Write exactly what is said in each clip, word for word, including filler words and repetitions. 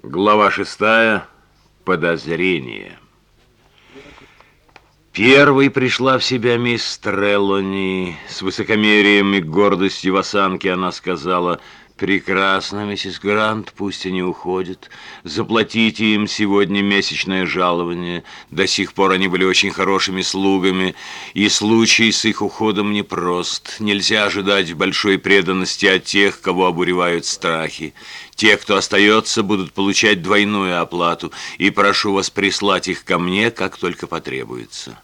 Глава шестая. Подозрение. Первой пришла в себя мисс Трелони. С высокомерием и гордостью в осанке она сказала: «Прекрасно, миссис Грант, пусть они уходят. Заплатите им сегодня месячное жалование. До сих пор они были очень хорошими слугами, и случай с их уходом непрост. Нельзя ожидать большой преданности от тех, кого обуревают страхи. Те, кто остается, будут получать двойную оплату, и прошу вас прислать их ко мне, как только потребуется».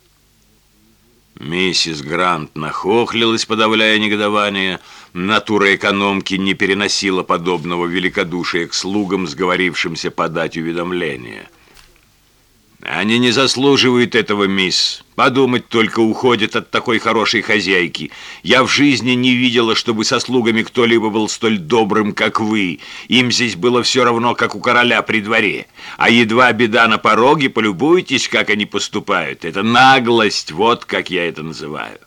Миссис Грант нахохлилась, подавляя негодование. Натура экономки не переносила подобного великодушия к слугам, сговорившимся подать уведомление. «Они не заслуживают этого, мисс. Подумать только, уходят от такой хорошей хозяйки. Я в жизни не видела, чтобы со слугами кто-либо был столь добрым, как вы. Им здесь было все равно, как у короля при дворе. А едва беда на пороге, полюбуйтесь, как они поступают. Это наглость, вот как я это называю».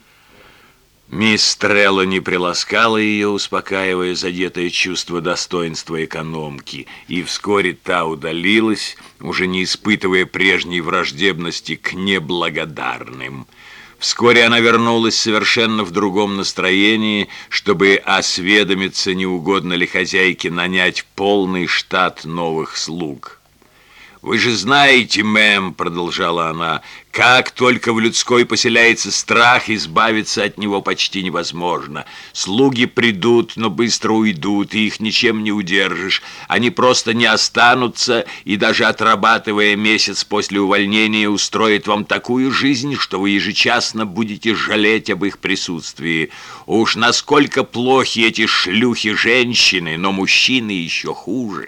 Мисс Трелони приласкала ее, успокаивая задетое чувство достоинства экономки, и вскоре та удалилась, уже не испытывая прежней враждебности к неблагодарным. Вскоре она вернулась совершенно в другом настроении, чтобы осведомиться, не угодно ли хозяйке нанять полный штат новых слуг. «Вы же знаете, мэм, — продолжала она, — как только в людской поселяется страх, избавиться от него почти невозможно. Слуги придут, но быстро уйдут, и их ничем не удержишь. Они просто не останутся, и даже отрабатывая месяц после увольнения, устроят вам такую жизнь, что вы ежечасно будете жалеть об их присутствии. Уж насколько плохи эти шлюхи-женщины, но мужчины еще хуже».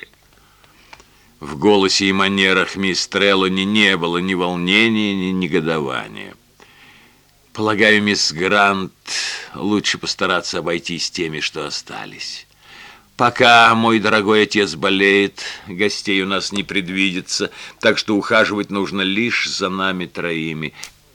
В голосе и манерах мисс Трелони не было ни волнения, ни негодования. «Полагаю, мисс Грант, лучше постараться обойтись теми, что остались. Пока мой дорогой отец болеет, гостей у нас не предвидится, так что ухаживать нужно лишь за нами троими.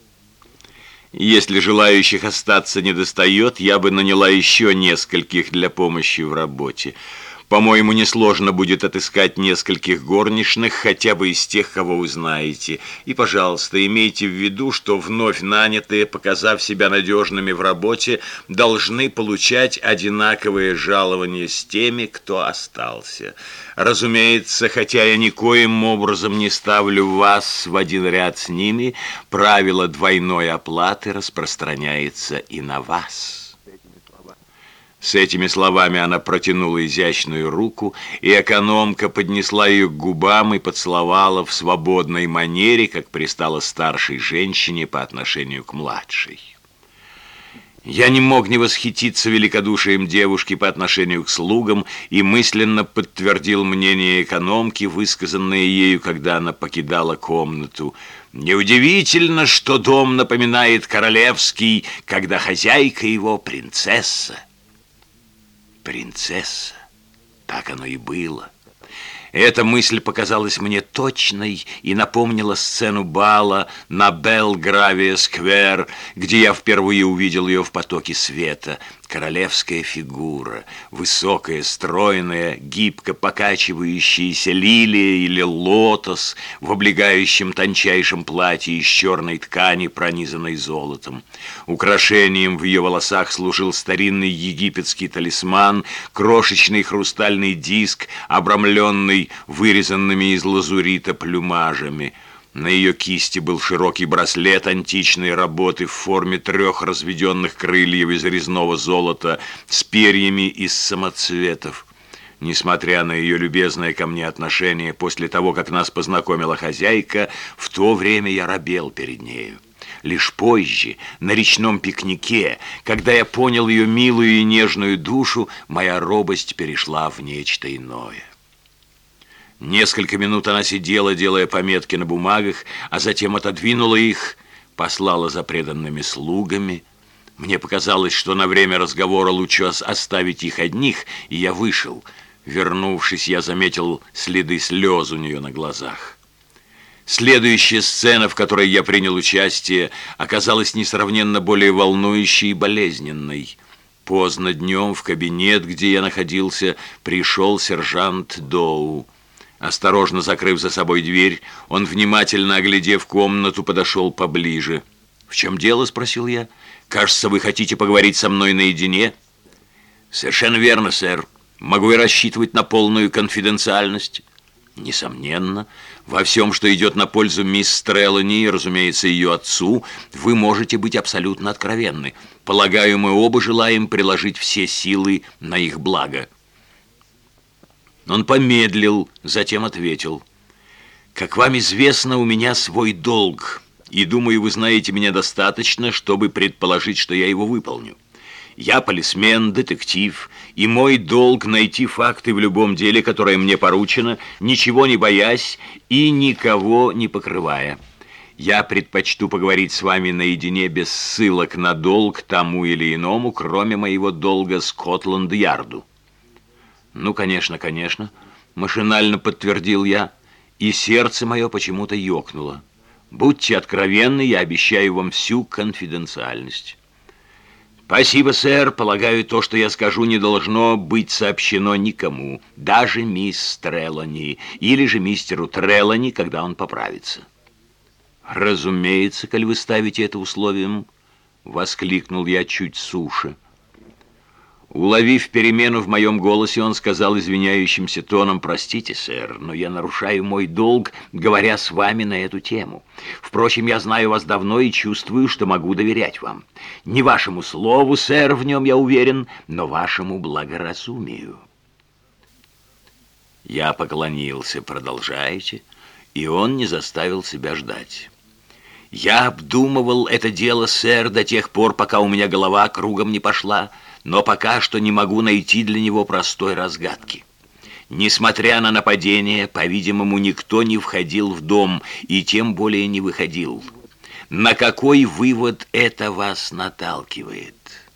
Если желающих остаться недостает, я бы наняла еще нескольких для помощи в работе. По-моему, несложно будет отыскать нескольких горничных, хотя бы из тех, кого вы знаете. И, пожалуйста, имейте в виду, что вновь нанятые, показав себя надежными в работе, должны получать одинаковые жалования с теми, кто остался. Разумеется, хотя я никоим образом не ставлю вас в один ряд с ними, правило двойной оплаты распространяется и на вас». С этими словами она протянула изящную руку, и экономка поднесла ее к губам и поцеловала в свободной манере, как пристало старшей женщине по отношению к младшей. Я не мог не восхититься великодушием девушки по отношению к слугам и мысленно подтвердил мнение экономки, высказанное ею, когда она покидала комнату. «Неудивительно, что дом напоминает королевский, когда хозяйка его принцесса». Принцесса. Так оно и было. Эта мысль показалась мне точной и напомнила сцену бала на Белгравия-сквер, где я впервые увидел ее в потоке света. Королевская фигура, высокая, стройная, гибко покачивающаяся лилия или лотос в облегающем тончайшем платье из черной ткани, пронизанной золотом. Украшением в ее волосах служил старинный египетский талисман, крошечный хрустальный диск, обрамленный вырезанными из лазурита плюмажами. На ее кисти был широкий браслет античной работы в форме трех разведенных крыльев из резного золота с перьями из самоцветов. Несмотря на ее любезное ко мне отношение после того, как нас познакомила хозяйка, в то время я робел перед нею. Лишь позже, на речном пикнике, когда я понял ее милую и нежную душу, моя робость перешла в нечто иное. Несколько минут она сидела, делая пометки на бумагах, а затем отодвинула их, послала за преданными слугами. Мне показалось, что на время разговора лучше оставить их одних, и я вышел. Вернувшись, я заметил следы слез у нее на глазах. Следующая сцена, в которой я принял участие, оказалась несравненно более волнующей и болезненной. Поздно днем в кабинет, где я находился, пришел сержант Доу. Осторожно закрыв за собой дверь, он, внимательно оглядев комнату, подошел поближе. «В чем дело?» — спросил я. «Кажется, вы хотите поговорить со мной наедине?» «Совершенно верно, сэр. Могу я рассчитывать на полную конфиденциальность?» «Несомненно. Во всем, что идет на пользу мисс Трелани и, разумеется, ее отцу, вы можете быть абсолютно откровенны. Полагаю, мы оба желаем приложить все силы на их благо». Он помедлил, затем ответил: «Как вам известно, у меня свой долг, и, думаю, вы знаете меня достаточно, чтобы предположить, что я его выполню. Я полисмен, детектив, и мой долг — найти факты в любом деле, которое мне поручено, ничего не боясь и никого не покрывая. Я предпочту поговорить с вами наедине без ссылок на долг тому или иному, кроме моего долга Скотланд-Ярду». «Ну, конечно, конечно», — машинально подтвердил я, и сердце мое почему-то ёкнуло. «Будьте откровенны, я обещаю вам всю конфиденциальность». «Спасибо, сэр. Полагаю, то, что я скажу, не должно быть сообщено никому, даже мисс Трелани или же мистеру Трелани, когда он поправится». «Разумеется, коль вы ставите это условием», — воскликнул я чуть суше. Уловив перемену в моем голосе, он сказал извиняющимся тоном: «Простите, сэр, но я нарушаю мой долг, говоря с вами на эту тему. Впрочем, я знаю вас давно и чувствую, что могу доверять вам. Не вашему слову, сэр, в нем я уверен, но вашему благоразумию». Я поклонился. «Продолжайте», и он не заставил себя ждать. «Я обдумывал это дело, сэр, до тех пор, пока у меня голова кругом не пошла, но пока что не могу найти для него простой разгадки. Несмотря на нападение, по-видимому, никто не входил в дом и тем более не выходил. На какой вывод это вас наталкивает?»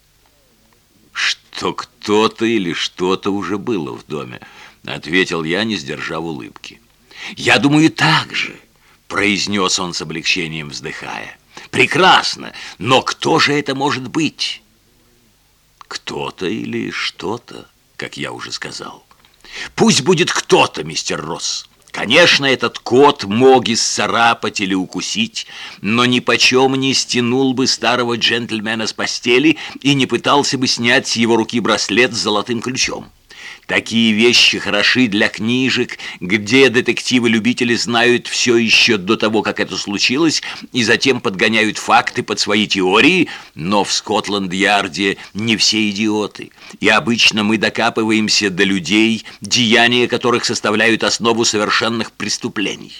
«Что кто-то или что-то уже было в доме», — ответил я, не сдержав улыбки. «Я думаю, так же», — произнес он с облегчением, вздыхая. «Прекрасно, но кто же это может быть?» «Кто-то или что-то, как я уже сказал». «Пусть будет кто-то, мистер Росс. Конечно, этот кот мог исцарапать или укусить, но нипочем не стянул бы старого джентльмена с постели и не пытался бы снять с его руки браслет с золотым ключом. Такие вещи хороши для книжек, где детективы-любители знают все еще до того, как это случилось, и затем подгоняют факты под свои теории, но в Скотланд-Ярде не все идиоты, и обычно мы докапываемся до людей, деяния которых составляют основу совершенных преступлений».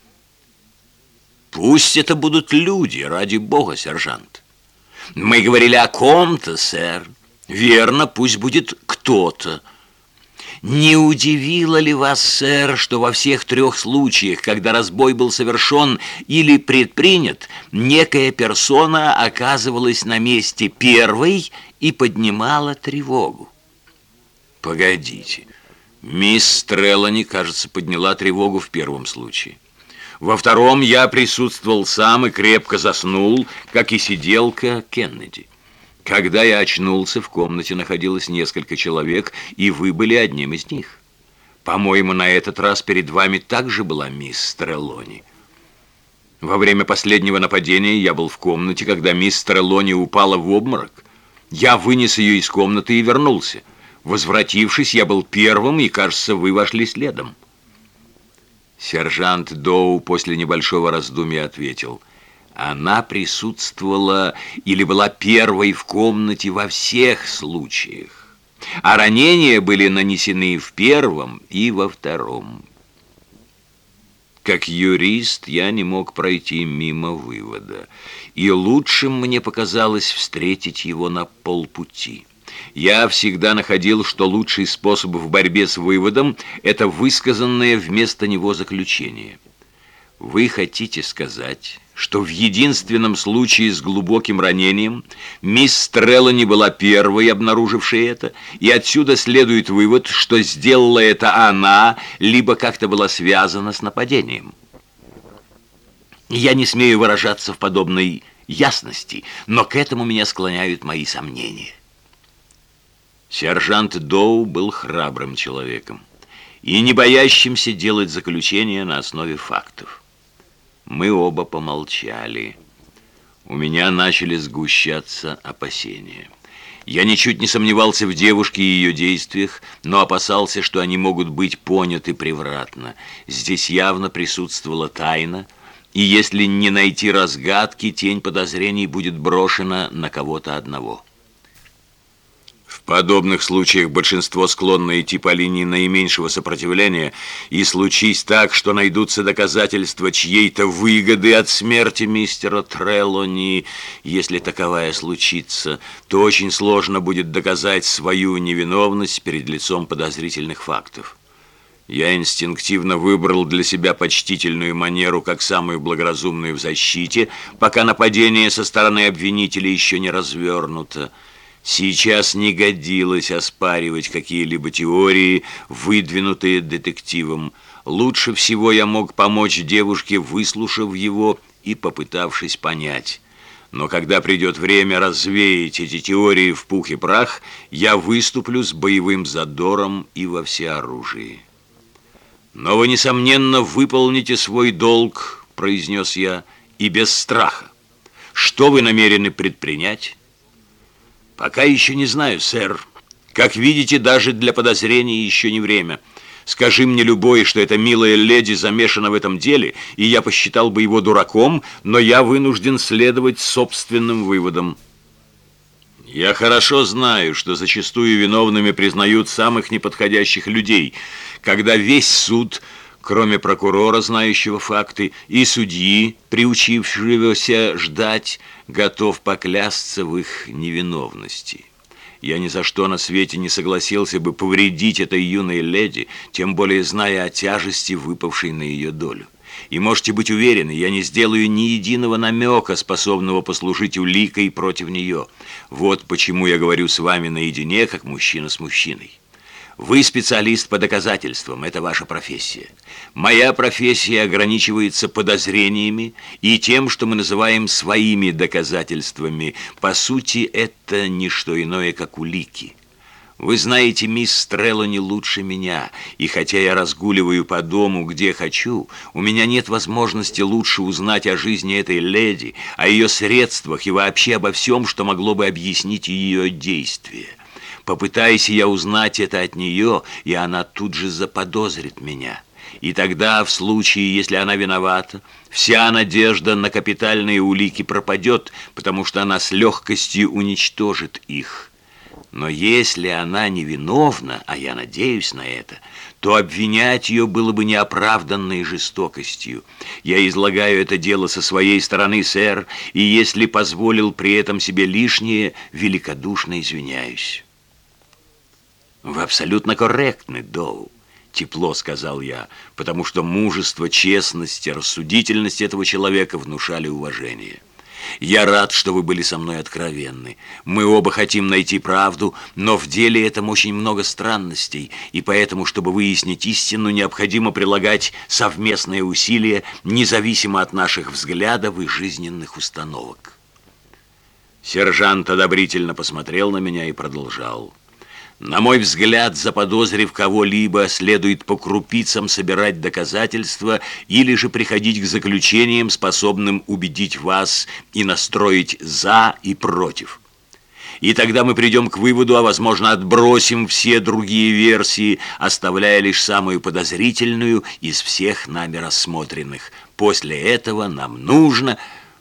«Пусть это будут люди, ради бога, сержант». «Мы говорили о ком-то, сэр». «Верно, пусть будет кто-то». «Не удивило ли вас, сэр, что во всех трех случаях, когда разбой был совершен или предпринят, некая персона оказывалась на месте первой и поднимала тревогу?» «Погодите, мисс Трелани, кажется, подняла тревогу в первом случае. Во втором я присутствовал сам и крепко заснул, как и сиделка Кеннеди. Когда я очнулся, в комнате находилось несколько человек, и вы были одним из них. По-моему, на этот раз перед вами также была мисс Трелони. Во время последнего нападения я был в комнате, когда мисс Трелони упала в обморок. Я вынес ее из комнаты и вернулся. Возвратившись, я был первым, и, кажется, вы вошли следом». Сержант Доу после небольшого раздумья ответил: «Она присутствовала или была первой в комнате во всех случаях, а ранения были нанесены в первом и во втором». Как юрист я не мог пройти мимо вывода, и лучшим мне показалось встретить его на полпути. Я всегда находил, что лучший способ в борьбе с выводом – это высказанное вместо него заключение. Вы хотите сказать, что в единственном случае с глубоким ранением мисс Трелани была первой, обнаружившей это, и отсюда следует вывод, что сделала это она, либо как-то была связана с нападением? Я не смею выражаться в подобной ясности, но к этому меня склоняют мои сомнения. Сержант Доу был храбрым человеком, и не боящимся делать заключения на основе фактов. Мы оба помолчали. У меня начали сгущаться опасения. Я ничуть не сомневался в девушке и ее действиях, но опасался, что они могут быть поняты превратно. Здесь явно присутствовала тайна, и если не найти разгадки, тень подозрений будет брошена на кого-то одного. В подобных случаях большинство склонно идти по линии наименьшего сопротивления, и случись так, что найдутся доказательства чьей-то выгоды от смерти мистера Трелони, если таковая случится, то очень сложно будет доказать свою невиновность перед лицом подозрительных фактов. Я инстинктивно выбрал для себя почтительную манеру как самую благоразумную в защите, пока нападение со стороны обвинителей еще не развернуто. Сейчас не годилось оспаривать какие-либо теории, выдвинутые детективом. Лучше всего я мог помочь девушке, выслушав его и попытавшись понять. Но когда придет время развеять эти теории в пух и прах, я выступлю с боевым задором и во всеоружии. «Но вы, несомненно, выполните свой долг», — произнес я, — «и без страха. Что вы намерены предпринять?» «Пока еще не знаю, сэр. Как видите, даже для подозрений еще не время. Скажи мне любой, что эта милая леди замешана в этом деле, и я посчитал бы его дураком, но я вынужден следовать собственным выводам. Я хорошо знаю, что зачастую виновными признают самых неподходящих людей, когда весь суд, кроме прокурора, знающего факты, и судьи, приучившегося ждать, готов поклясться в их невиновности. Я ни за что на свете не согласился бы повредить этой юной леди, тем более зная о тяжести, выпавшей на ее долю. И можете быть уверены, я не сделаю ни единого намека, способного послужить уликой против нее. Вот почему я говорю с вами наедине, как мужчина с мужчиной. Вы специалист по доказательствам, это ваша профессия. Моя профессия ограничивается подозрениями и тем, что мы называем своими доказательствами. По сути, это не что иное, как улики. Вы знаете мисс Трелони лучше меня, и хотя я разгуливаю по дому, где хочу, у меня нет возможности лучше узнать о жизни этой леди, о ее средствах и вообще обо всем, что могло бы объяснить ее действия. Попытаюсь я узнать это от нее, и она тут же заподозрит меня. И тогда, в случае, если она виновата, вся надежда на капитальные улики пропадет, потому что она с легкостью уничтожит их. Но если она невиновна, а я надеюсь на это, то обвинять ее было бы неоправданной жестокостью. Я излагаю это дело со своей стороны, сэр, и если позволил при этом себе лишнее, великодушно извиняюсь. «Вы абсолютно корректны, Доу», — тепло сказал я, потому что мужество, честность и рассудительность этого человека внушали уважение. «Я рад, что вы были со мной откровенны. Мы оба хотим найти правду, но в деле этом очень много странностей, и поэтому, чтобы выяснить истину, необходимо прилагать совместные усилия, независимо от наших взглядов и жизненных установок». Сержант одобрительно посмотрел на меня и продолжал. «На мой взгляд, заподозрив кого-либо, следует по крупицам собирать доказательства или же приходить к заключениям, способным убедить вас и настроить «за» и «против». И тогда мы придем к выводу, а, возможно, отбросим все другие версии, оставляя лишь самую подозрительную из всех нами рассмотренных. После этого нам нужно...»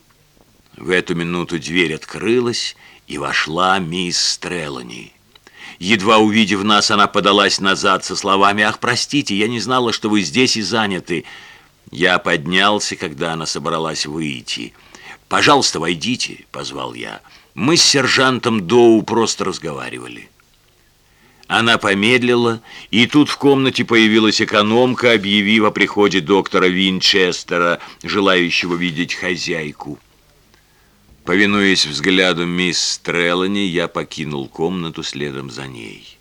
В эту минуту дверь открылась, и вошла мисс Трелони. Едва увидев нас, она подалась назад со словами: «Ах, простите, я не знала, что вы здесь и заняты». Я поднялся, когда она собралась выйти. «Пожалуйста, войдите», — позвал я. «Мы с сержантом Доу просто разговаривали». Она помедлила, и тут в комнате появилась экономка, объявив о приходе доктора Винчестера, желающего видеть хозяйку. Повинуясь взгляду мисс Трелони, я покинул комнату следом за ней.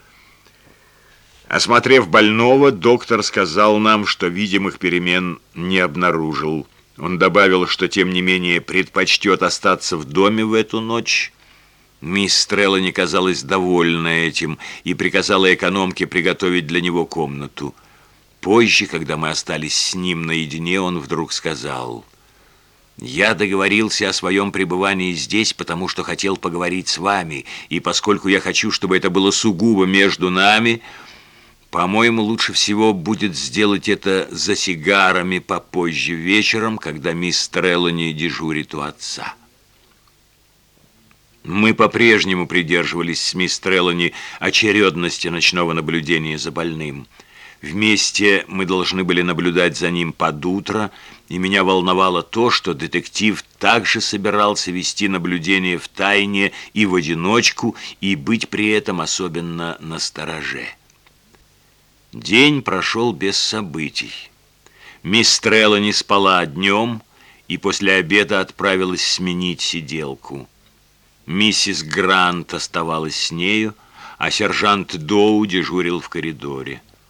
Осмотрев больного, доктор сказал нам, что видимых перемен не обнаружил. Он добавил, что тем не менее предпочтет остаться в доме в эту ночь, Мисс Треллани казалась довольна этим и приказала экономке приготовить для него комнату. Позже, когда мы остались с ним наедине, он вдруг сказал: «Я договорился о своем пребывании здесь, потому что хотел поговорить с вами, и поскольку я хочу, чтобы это было сугубо между нами, по-моему, лучше всего будет сделать это за сигарами попозже вечером, когда мисс Треллани дежурит у отца». Мы по-прежнему придерживались с мисс Треллани очередности ночного наблюдения за больным. Вместе мы должны были наблюдать за ним под утро, и меня волновало то, что детектив также собирался вести наблюдение в тайне и в одиночку, и быть при этом особенно настороже. День прошел без событий. Мисс Треллани спала днем и после обеда отправилась сменить сиделку. Миссис Грант оставалась с нею, а сержант Доу дежурил в коридоре.